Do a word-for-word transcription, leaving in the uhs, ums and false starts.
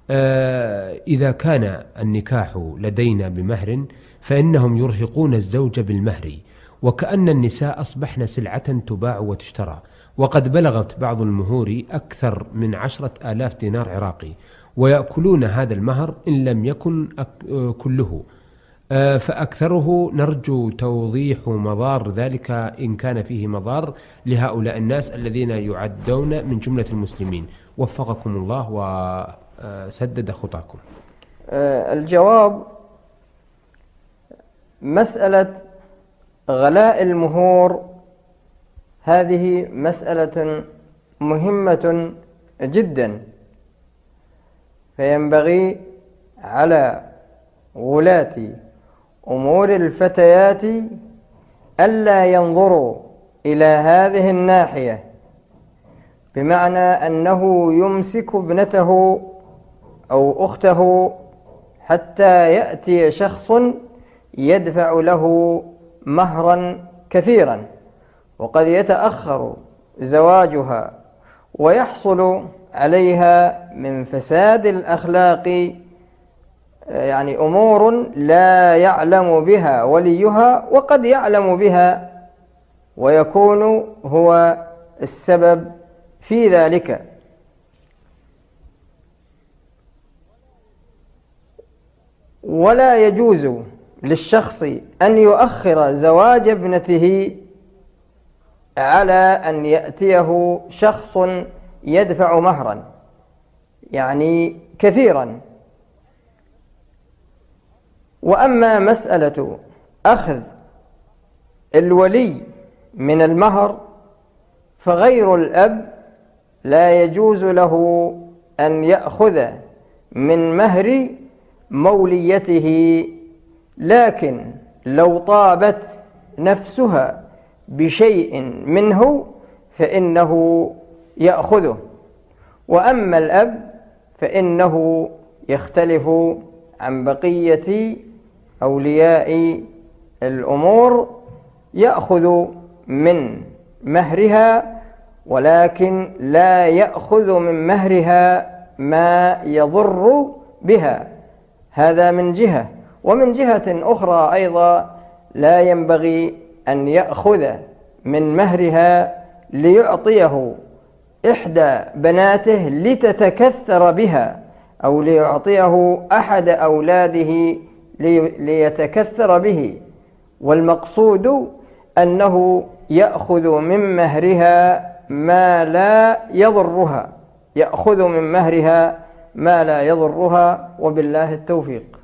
إذا كان النكاح لدينا بمهر فإنهم يرهقون الزوج بالمهر، وكأن النساء أصبحن سلعة تباع وتشترى، وقد بلغت بعض المهور أكثر من عشرة آلاف دينار عراقي، ويأكلون هذا المهر إن لم يكن كله، فأكثره نرجو توضيح مضار ذلك إن كان فيه مضار لهؤلاء الناس الذين يعدون من جملة المسلمين، وفقكم الله وسدد خطاكم. الجواب: مسألة غلاء المهور هذه مسألة مهمة جدا، فينبغي على ولاة أمور الفتيات ألا ينظروا إلى هذه الناحية، بمعنى أنه يمسك ابنته أو أخته حتى يأتي شخص يدفع له مهرا كثيرا، وقد يتأخر زواجها ويحصل عليها من فساد الأخلاق يعني أمور لا يعلم بها وليها، وقد يعلم بها ويكون هو السبب في ذلك. ولا يجوز للشخص أن يؤخر زواج ابنته على أن يأتيه شخص يدفع مهرا يعني كثيرا. وأما مسألة أخذ الولي من المهر فغير الأب لا يجوز له أن يأخذ من مهر موليته، لكن لو طابت نفسها بشيء منه فإنه يأخذه. وأما الأب فإنه يختلف عن بقية أولياء الأمور، يأخذ من مهرها ولكن لا يأخذ من مهرها ما يضر بها، هذا من جهة. ومن جهة أخرى أيضا لا ينبغي أن يأخذ من مهرها ليعطيه إحدى بناته لتتكثر بها، أو ليعطيه أحد أولاده ليتكثر به، والمقصود أنه يأخذ من مهرها ما لا يضرها، يأخذ من مهرها ما لا يضرها، وبالله التوفيق.